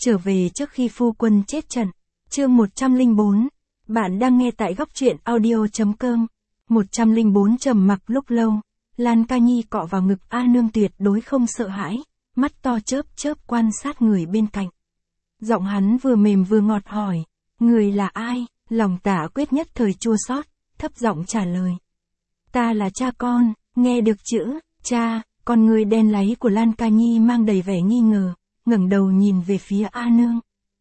Trở về trước khi phu quân chết trận. Chương 104. Bạn đang nghe tại góc truyện audio.com. 104 trầm mặc lúc lâu. Lan Ca Nhi cọ vào ngực A Nương tuyệt đối không sợ hãi, mắt to chớp chớp quan sát người bên cạnh. Giọng hắn vừa mềm vừa ngọt hỏi, người là ai? Lòng Tả Quyết nhất thời chua xót, thấp giọng trả lời. Ta là cha con. Nghe được chữ cha, con người đen láy của Lan Ca Nhi mang đầy vẻ nghi ngờ, ngẩng đầu nhìn về phía A Nương.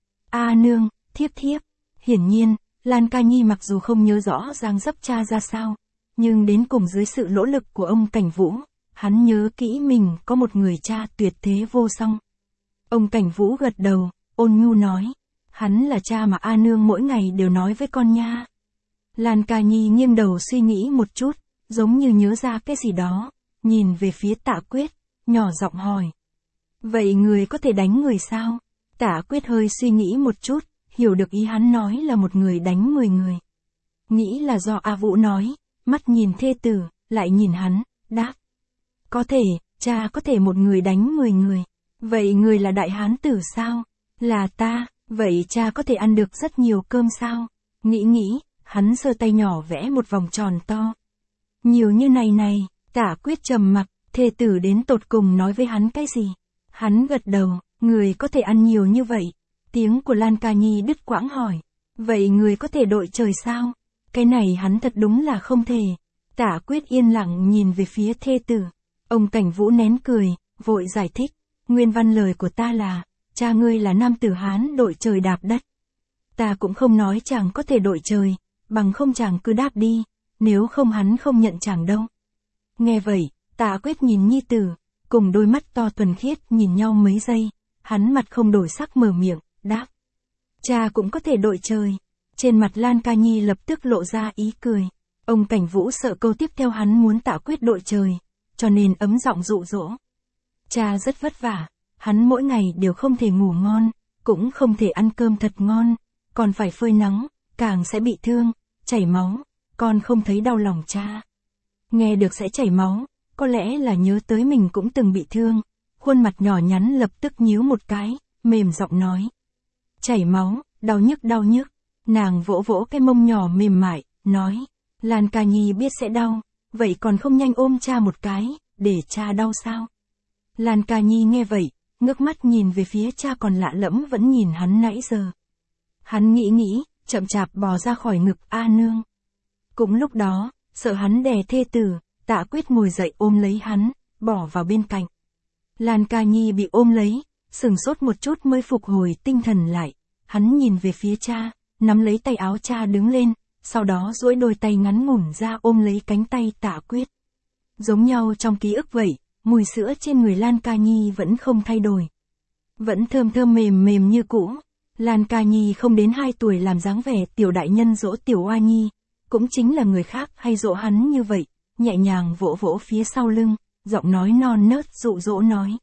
A Nương, thiếp thiếp. Hiển nhiên, Lan Ca Nhi mặc dù không nhớ rõ dáng dấp cha ra sao, nhưng đến cùng dưới sự nỗ lực của ông Cảnh Vũ, hắn nhớ kỹ mình có một người cha tuyệt thế vô song. Ông Cảnh Vũ gật đầu, ôn nhu nói, hắn là cha mà A Nương mỗi ngày đều nói với con nha. Lan Ca Nhi nghiêng đầu suy nghĩ một chút, giống như nhớ ra cái gì đó, nhìn về phía Tạ Quyết, nhỏ giọng hỏi. Vậy người có thể đánh người sao? Tạ Quyết hơi suy nghĩ một chút, hiểu được ý hắn nói là một người đánh 10 người. Nghĩ là do A Vũ nói, mắt nhìn thê tử, lại nhìn hắn, đáp. Có thể, cha có thể một người đánh 10 người. Vậy người là đại hán tử sao? Là ta, vậy cha có thể ăn được rất nhiều cơm sao? Nghĩ, hắn giơ tay nhỏ vẽ một vòng tròn to. Nhiều như này, Tạ Quyết trầm mặc, thê tử đến tột cùng nói với hắn cái gì? Hắn gật đầu, người có thể ăn nhiều như vậy. Tiếng của Lan Ca Nhi đứt quãng hỏi. Vậy người có thể đội trời sao? Cái này hắn thật đúng là không thể. Tạ Quyết yên lặng nhìn về phía thê tử. Ông Cảnh Vũ nén cười, vội giải thích. Nguyên văn lời của ta là, cha ngươi là nam tử Hán đội trời đạp đất. Ta cũng không nói chàng có thể đội trời, bằng không chàng cứ đáp đi, nếu không hắn không nhận chàng đâu. Nghe vậy, Tạ Quyết nhìn nhi tử, cùng đôi mắt to thuần khiết nhìn nhau mấy giây, hắn mặt không đổi sắc mở miệng, đáp. Cha cũng có thể đội trời. Trên mặt Lan Ca Nhi lập tức lộ ra ý cười. Ông Cảnh Vũ sợ câu tiếp theo hắn muốn Tạ Quyết đội trời, cho nên ấm giọng dụ dỗ. Cha rất vất vả, hắn mỗi ngày đều không thể ngủ ngon, cũng không thể ăn cơm thật ngon, còn phải phơi nắng, càng sẽ bị thương, chảy máu, con không thấy đau lòng cha. Nghe được sẽ chảy máu, có lẽ là nhớ tới mình cũng từng bị thương, khuôn mặt nhỏ nhắn lập tức nhíu một cái, mềm giọng nói. Chảy máu, đau nhức, nàng vỗ vỗ cái mông nhỏ mềm mại, nói, Lan Ca Nhi biết sẽ đau, vậy còn không nhanh ôm cha một cái, để cha đau sao? Lan Ca Nhi nghe vậy, ngước mắt nhìn về phía cha còn lạ lẫm vẫn nhìn hắn nãy giờ. Hắn nghĩ, chậm chạp bò ra khỏi ngực A Nương. Cũng lúc đó, sợ hắn đè thê tử, Tạ Quyết ngồi dậy ôm lấy hắn, bỏ vào bên cạnh. Lan Ca Nhi bị ôm lấy, sửng sốt một chút mới phục hồi tinh thần lại. Hắn nhìn về phía cha, nắm lấy tay áo cha đứng lên, sau đó duỗi đôi tay ngắn ngủn ra ôm lấy cánh tay Tạ Quyết. Giống nhau trong ký ức vậy, mùi sữa trên người Lan Ca Nhi vẫn không thay đổi. Vẫn thơm mềm như cũ. Lan Ca Nhi không đến 2 tuổi làm dáng vẻ tiểu đại nhân dỗ tiểu oa nhi, cũng chính là người khác hay dỗ hắn như vậy, nhẹ nhàng vỗ vỗ phía sau lưng, giọng nói non nớt dụ dỗ nói.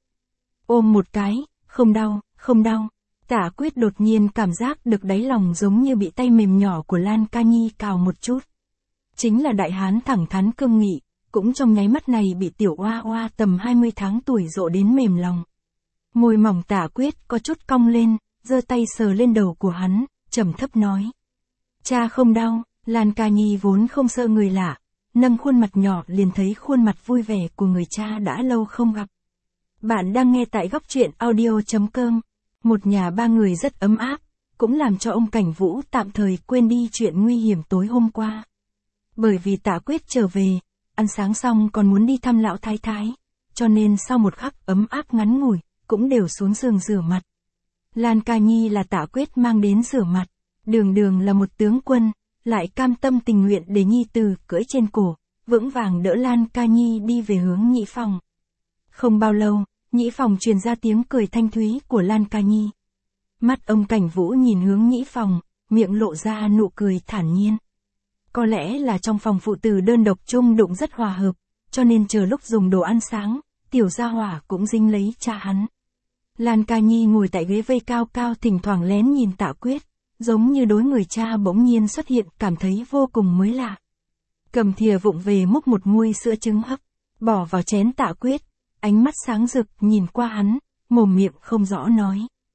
Ôm một cái, không đau. Tạ Quyết đột nhiên cảm giác được đáy lòng giống như bị tay mềm nhỏ của Lan Ca Nhi cào một chút. Chính là đại hán thẳng thắn cương nghị, cũng trong nháy mắt này bị tiểu oa oa tầm 20 tháng tuổi dỗ đến mềm lòng. Môi mỏng Tạ Quyết có chút cong lên, giơ tay sờ lên đầu của hắn, trầm thấp nói. Cha không đau. Lan Ca Nhi vốn không sợ người lạ, nâng khuôn mặt nhỏ liền thấy khuôn mặt vui vẻ của người cha đã lâu không gặp. Bạn đang nghe tại góc truyện audio.com. Một nhà 3 người rất ấm áp, cũng làm cho ông Cảnh Vũ tạm thời quên đi chuyện nguy hiểm tối hôm qua. Bởi vì Tạ Quyết trở về, ăn sáng xong còn muốn đi thăm lão thái thái, cho nên sau một khắc ấm áp ngắn ngủi, cũng đều xuống giường rửa mặt. Lan Ca Nhi là Tạ Quyết mang đến rửa mặt, đường là một tướng quân, lại cam tâm tình nguyện để nhi tử cưỡi trên cổ, vững vàng đỡ Lan Ca Nhi đi về hướng nhị phòng. Không bao lâu, nhị phòng truyền ra tiếng cười thanh thúy của Lan Ca Nhi. Mắt ông Cảnh Vũ nhìn hướng nhị phòng, miệng lộ ra nụ cười thản nhiên. Có lẽ là trong phòng phụ tử đơn độc chung đụng rất hòa hợp, cho nên chờ lúc dùng đồ ăn sáng, tiểu gia hỏa cũng dính lấy cha hắn. Lan Ca Nhi ngồi tại ghế vây cao cao thỉnh thoảng lén nhìn Tạ Quyết, giống như đối người cha bỗng nhiên xuất hiện cảm thấy vô cùng mới lạ. Cầm thìa vụng về múc một muôi sữa trứng hấp, bỏ vào chén Tạ Quyết, ánh mắt sáng rực nhìn qua hắn, mồm miệng không rõ nói.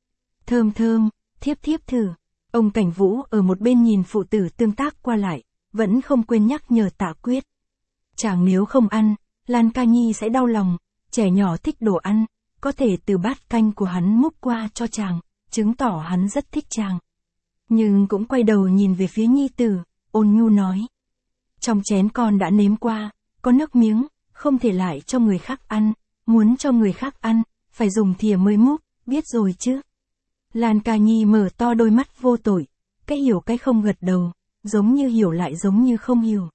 Thơm thơm, thiếp thiếp thử. Ông Cảnh Vũ ở một bên nhìn phụ tử tương tác qua lại, vẫn không quên nhắc nhở Tạ Quyết. Chàng nếu không ăn, Lan Ca Nhi sẽ đau lòng, trẻ nhỏ thích đồ ăn, có thể từ bát canh của hắn múc qua cho chàng, chứng tỏ hắn rất thích chàng. Nhưng cũng quay đầu nhìn về phía nhi tử, ôn nhu nói. Trong chén con đã nếm qua, có nước miếng, không thể lại cho người khác ăn, muốn cho người khác ăn, phải dùng thìa mới múc, biết rồi chứ. Lan Ca Nhi mở to đôi mắt vô tội, cái hiểu cái không gật đầu, giống như hiểu lại giống như không hiểu.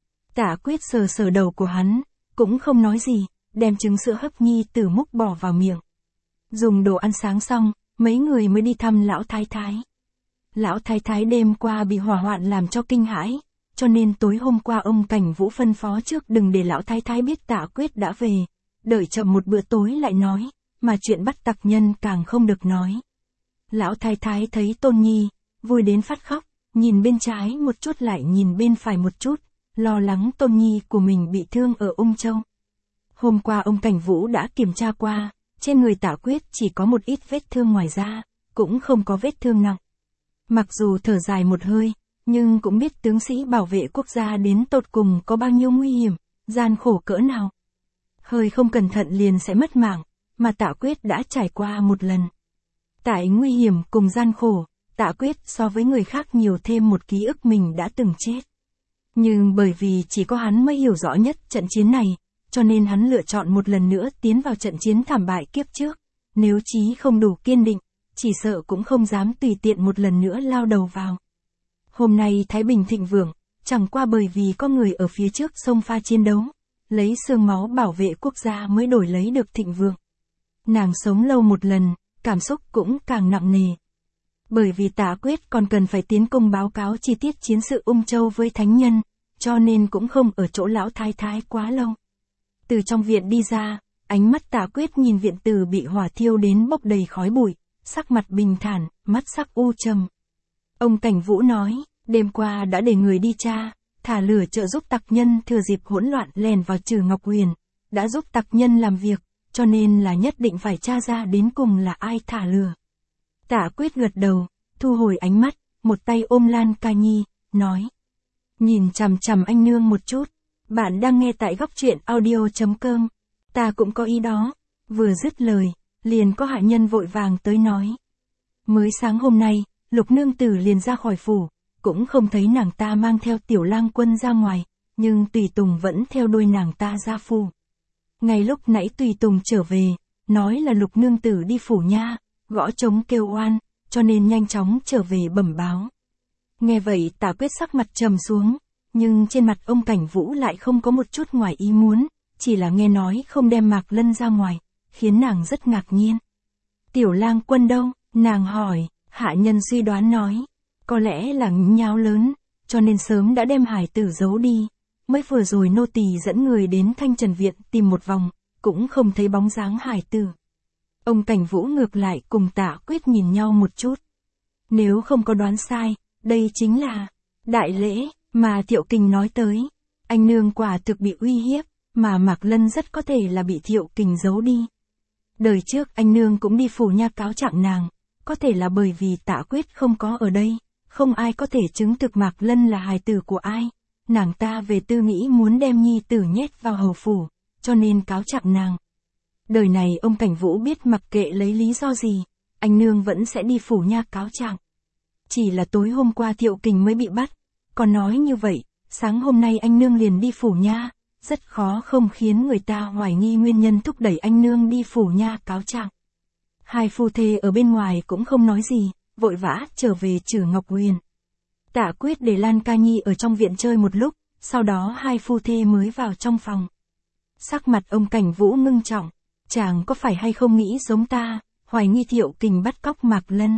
Tạ Quyết sờ sờ đầu của hắn, cũng không nói gì, đem trứng sữa hấp nhi tử múc bỏ vào miệng. Dùng đồ ăn sáng xong, mấy người mới đi thăm lão thái thái. Lão thái thái đêm qua bị hỏa hoạn làm cho kinh hãi, cho nên tối hôm qua ông Cảnh Vũ phân phó trước đừng để lão thái thái biết Tạ Quyết đã về, đợi chậm một bữa tối lại nói, mà chuyện bắt tặc nhân càng không được nói. Lão thái thái thấy Tôn Nhi, vui đến phát khóc, nhìn bên trái một chút lại nhìn bên phải một chút, lo lắng Tôn Nhi của mình bị thương ở Ung Châu. Hôm qua ông Cảnh Vũ đã kiểm tra qua, trên người Tạ Quyết chỉ có một ít vết thương ngoài da, cũng không có vết thương nặng. Mặc dù thở dài một hơi, nhưng cũng biết tướng sĩ bảo vệ quốc gia đến tột cùng có bao nhiêu nguy hiểm, gian khổ cỡ nào. Hơi không cẩn thận liền sẽ mất mạng, mà Tạ Quyết đã trải qua một lần. Tại nguy hiểm cùng gian khổ, Tạ Quyết so với người khác nhiều thêm một ký ức mình đã từng chết. Nhưng bởi vì chỉ có hắn mới hiểu rõ nhất trận chiến này, cho nên hắn lựa chọn một lần nữa tiến vào trận chiến thảm bại kiếp trước. Nếu chí không đủ kiên định, chỉ sợ cũng không dám tùy tiện một lần nữa lao đầu vào. Hôm nay Thái Bình thịnh vượng, chẳng qua bởi vì có người ở phía trước xông pha chiến đấu, lấy xương máu bảo vệ quốc gia mới đổi lấy được thịnh vượng. Nàng sống lâu một lần, cảm xúc cũng càng nặng nề. Bởi vì Tạ Quyết còn cần phải tiến công báo cáo chi tiết chiến sự Ung Châu với thánh nhân, cho nên cũng không ở chỗ lão thái thái quá lâu. Từ trong viện đi ra, ánh mắt Tạ Quyết nhìn viện tử bị hỏa thiêu đến bốc đầy khói bụi, sắc mặt bình thản, mắt sắc u trầm. Ông Cảnh Vũ nói, đêm qua đã để người đi tra, thả lửa trợ giúp tặc nhân thừa dịp hỗn loạn lèn vào Trừ Ngọc Huyền, đã giúp tặc nhân làm việc, cho nên là nhất định phải tra ra đến cùng là ai thả lửa. Tạ Quyết gật đầu, thu hồi ánh mắt, một tay ôm Lan Ca Nhi, nói. Nhìn chằm chằm anh nương một chút, bạn đang nghe tại góc truyện audio.com, ta cũng có ý đó. Vừa dứt lời, liền có hạ nhân vội vàng tới nói. Mới sáng hôm nay, Lục nương tử liền ra khỏi phủ, cũng không thấy nàng ta mang theo Tiểu Lang Quân ra ngoài, nhưng Tùy Tùng vẫn theo đuôi nàng ta ra phủ. Ngay lúc nãy Tùy Tùng trở về, nói là Lục nương tử đi phủ nha, gõ trống kêu oan, cho nên nhanh chóng trở về bẩm báo. Nghe vậy Tạ Quyết sắc mặt trầm xuống, nhưng trên mặt ông Cảnh Vũ lại không có một chút ngoài ý muốn, chỉ là nghe nói không đem Mạc Lân ra ngoài, khiến nàng rất ngạc nhiên. Tiểu Lang Quân đâu? Nàng hỏi. Hạ nhân suy đoán nói, có lẽ là nháo lớn, cho nên sớm đã đem hải tử giấu đi. Mới vừa rồi nô tỳ dẫn người đến Thanh Trần Viện tìm một vòng, cũng không thấy bóng dáng hải tử. Ông Cảnh Vũ ngược lại cùng Tạ Quyết nhìn nhau một chút. Nếu không có đoán sai, đây chính là đại lễ mà Thiệu Kình nói tới. Anh nương quả thực bị uy hiếp, mà Mạc Lân rất có thể là bị Thiệu Kình giấu đi. Đời trước anh nương cũng đi phủ nha cáo trạng nàng. Có thể là bởi vì Tạ Quyết không có ở đây, không ai có thể chứng thực Mạc Lân là hài tử của ai. Nàng ta về tư nghĩ muốn đem nhi tử nhét vào hầu phủ, cho nên cáo trạng nàng. Đời này ông Cảnh Vũ biết mặc kệ lấy lý do gì, anh nương vẫn sẽ đi phủ nha cáo trạng. Chỉ là tối hôm qua Thiệu Kình mới bị bắt, còn nói như vậy, sáng hôm nay anh nương liền đi phủ nha, rất khó không khiến người ta hoài nghi nguyên nhân thúc đẩy anh nương đi phủ nha cáo trạng. Hai phu thê ở bên ngoài cũng không nói gì, vội vã trở về Trừ Ngọc Huyền. Tạ Quyết để Lan Ca Nhi ở trong viện chơi một lúc, sau đó hai phu thê mới vào trong phòng. Sắc mặt ông Cảnh Vũ ngưng trọng, chàng có phải hay không nghĩ giống ta, hoài nghi Thiệu Kình bắt cóc Mạc Lân.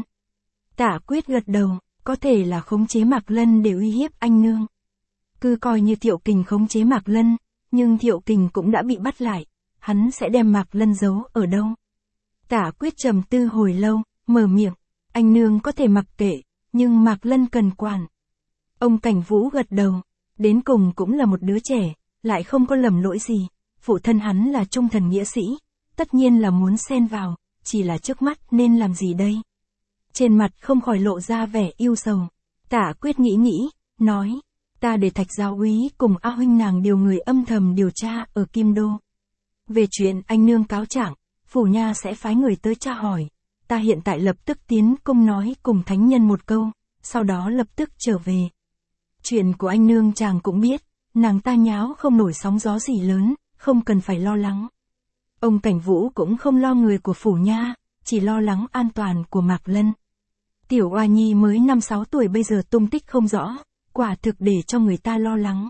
Tạ Quyết gật đầu, có thể là khống chế Mạc Lân để uy hiếp anh nương. Cứ coi như Thiệu Kình khống chế Mạc Lân, nhưng Thiệu Kình cũng đã bị bắt lại, hắn sẽ đem Mạc Lân giấu ở đâu? Tạ Quyết trầm tư hồi lâu, mở miệng, anh nương có thể mặc kệ, nhưng Mạc Lân cần quản. Ông Cảnh Vũ gật đầu, đến cùng cũng là một đứa trẻ, lại không có lầm lỗi gì, phụ thân hắn là trung thần nghĩa sĩ, tất nhiên là muốn xen vào, chỉ là trước mắt nên làm gì đây? trên mặt không khỏi lộ ra vẻ ưu sầu. Tả Quyết nghĩ, nói, ta để Thạch giáo úy cùng A huynh nàng điều người âm thầm điều tra ở Kim Đô. Về chuyện anh nương cáo trạng, phủ nha sẽ phái người tới tra hỏi. Ta hiện tại lập tức tiến cung nói cùng thánh nhân một câu, sau đó lập tức trở về. Chuyện của anh nương chàng cũng biết, nàng ta nháo không nổi sóng gió gì lớn, không cần phải lo lắng. Ông Cảnh Vũ cũng không lo người của phủ nha, chỉ lo lắng an toàn của Mạc Lân. Tiểu oa nhi mới 5-6 tuổi bây giờ tung tích không rõ, quả thực để cho người ta lo lắng.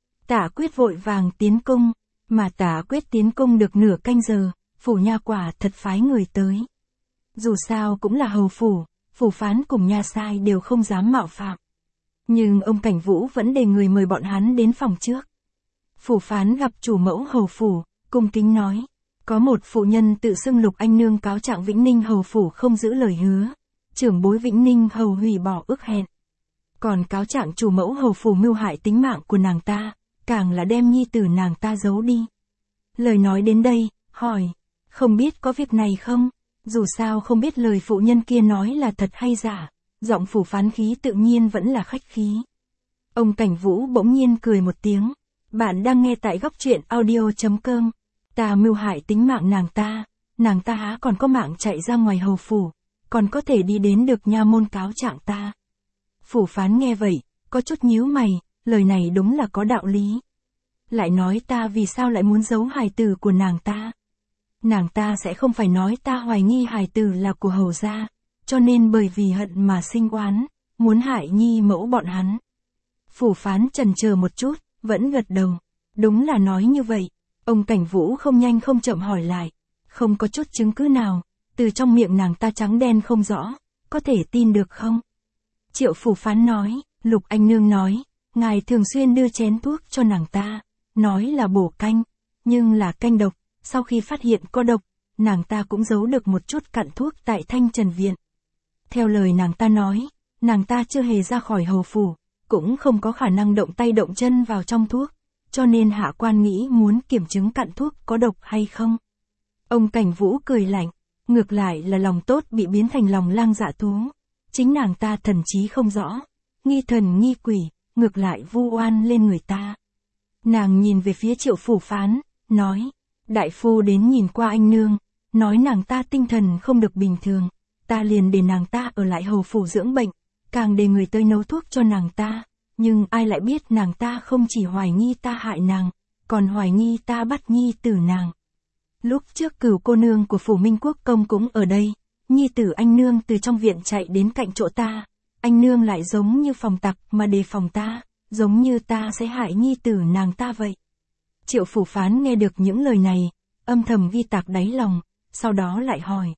Tả Quyết vội vàng tiến cung, mà Tả Quyết tiến cung được nửa canh giờ, phủ nha quả thật phái người tới. Dù sao cũng là hầu phủ, phủ phán cùng nha sai đều không dám mạo phạm. Nhưng ông Cảnh Vũ vẫn để người mời bọn hắn đến phòng trước. Phủ phán gặp chủ mẫu hầu phủ, cung kính nói, có một phụ nhân tự xưng Lục Anh nương cáo trạng Vĩnh Ninh hầu phủ không giữ lời hứa, trưởng bối Vĩnh Ninh hầu hủy bỏ ước hẹn. Còn cáo trạng chủ mẫu hầu phủ mưu hại tính mạng của nàng ta, càng là đem nhi tử nàng ta giấu đi. Lời nói đến đây, hỏi, không biết có việc này không? Dù sao không biết lời phụ nhân kia nói là thật hay giả, giọng phủ phán khí tự nhiên vẫn là khách khí. Ông Cảnh Vũ bỗng nhiên cười một tiếng, bạn đang nghe tại góc truyện audio.com. Ta mưu hại tính mạng nàng ta há còn có mạng chạy ra ngoài hầu phủ, còn có thể đi đến được nha môn cáo trạng ta. Phủ phán nghe vậy, có chút nhíu mày, lời này đúng là có đạo lý. Lại nói ta vì sao lại muốn giấu hài tử của nàng ta? Nàng ta sẽ không phải nói ta hoài nghi hài tử là của hầu gia, cho nên bởi vì hận mà sinh oán, muốn hại nhi mẫu bọn hắn. Phủ phán chần chờ một chút, vẫn gật đầu. Đúng là nói như vậy. Ông Cảnh Vũ không nhanh không chậm hỏi lại. Không có chút chứng cứ nào, từ trong miệng nàng ta trắng đen không rõ, có thể tin được không? Triệu phủ phán nói, Lục Anh nương nói, ngài thường xuyên đưa chén thuốc cho nàng ta, nói là bổ canh, nhưng là canh độc, sau khi phát hiện có độc, nàng ta cũng giấu được một chút cặn thuốc tại Thanh Trần Viện. Theo lời nàng ta nói, nàng ta chưa hề ra khỏi hầu phủ, cũng không có khả năng động tay động chân vào trong thuốc, cho nên hạ quan nghĩ muốn kiểm chứng cặn thuốc có độc hay không. Ông Cảnh Vũ cười lạnh, ngược lại là lòng tốt bị biến thành lòng lang dạ thú. Chính nàng ta thần trí không rõ, nghi thần nghi quỷ, ngược lại vu oan lên người ta. Nàng nhìn về phía Triệu phủ phán, nói, đại phu đến nhìn qua anh nương, nói nàng ta tinh thần không được bình thường, ta liền để nàng ta ở lại hầu phủ dưỡng bệnh, càng để người tới nấu thuốc cho nàng ta, nhưng ai lại biết nàng ta không chỉ hoài nghi ta hại nàng, còn hoài nghi ta bắt nhi tử nàng. Lúc trước Cửu cô nương của phủ Minh Quốc công cũng ở đây, nhi tử anh nương từ trong viện chạy đến cạnh chỗ ta, anh nương lại giống như phòng tặc mà đề phòng ta, giống như ta sẽ hại nhi tử nàng ta vậy. Triệu phủ phán nghe được những lời này, âm thầm ghi tạc đáy lòng, sau đó lại hỏi.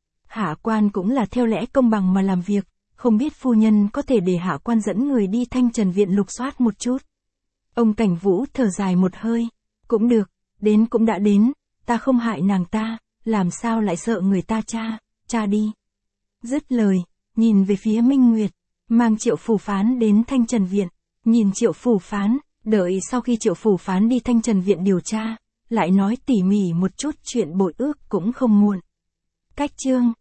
Hạ quan cũng là theo lẽ công bằng mà làm việc, không biết phu nhân có thể để hạ quan dẫn người đi Thanh Trần Viện lục soát một chút. Ông Cảnh Vũ thở dài một hơi, cũng được, đến cũng đã đến, ta không hại nàng ta, làm sao lại sợ người ta tra đi. Dứt lời, nhìn về phía Minh Nguyệt, mang Triệu phủ phán đến Thanh Trần Viện, nhìn Triệu phủ phán, đợi sau khi Triệu phủ phán đi Thanh Trần Viện điều tra, lại nói tỉ mỉ một chút chuyện bội ước cũng không muộn. Cách chương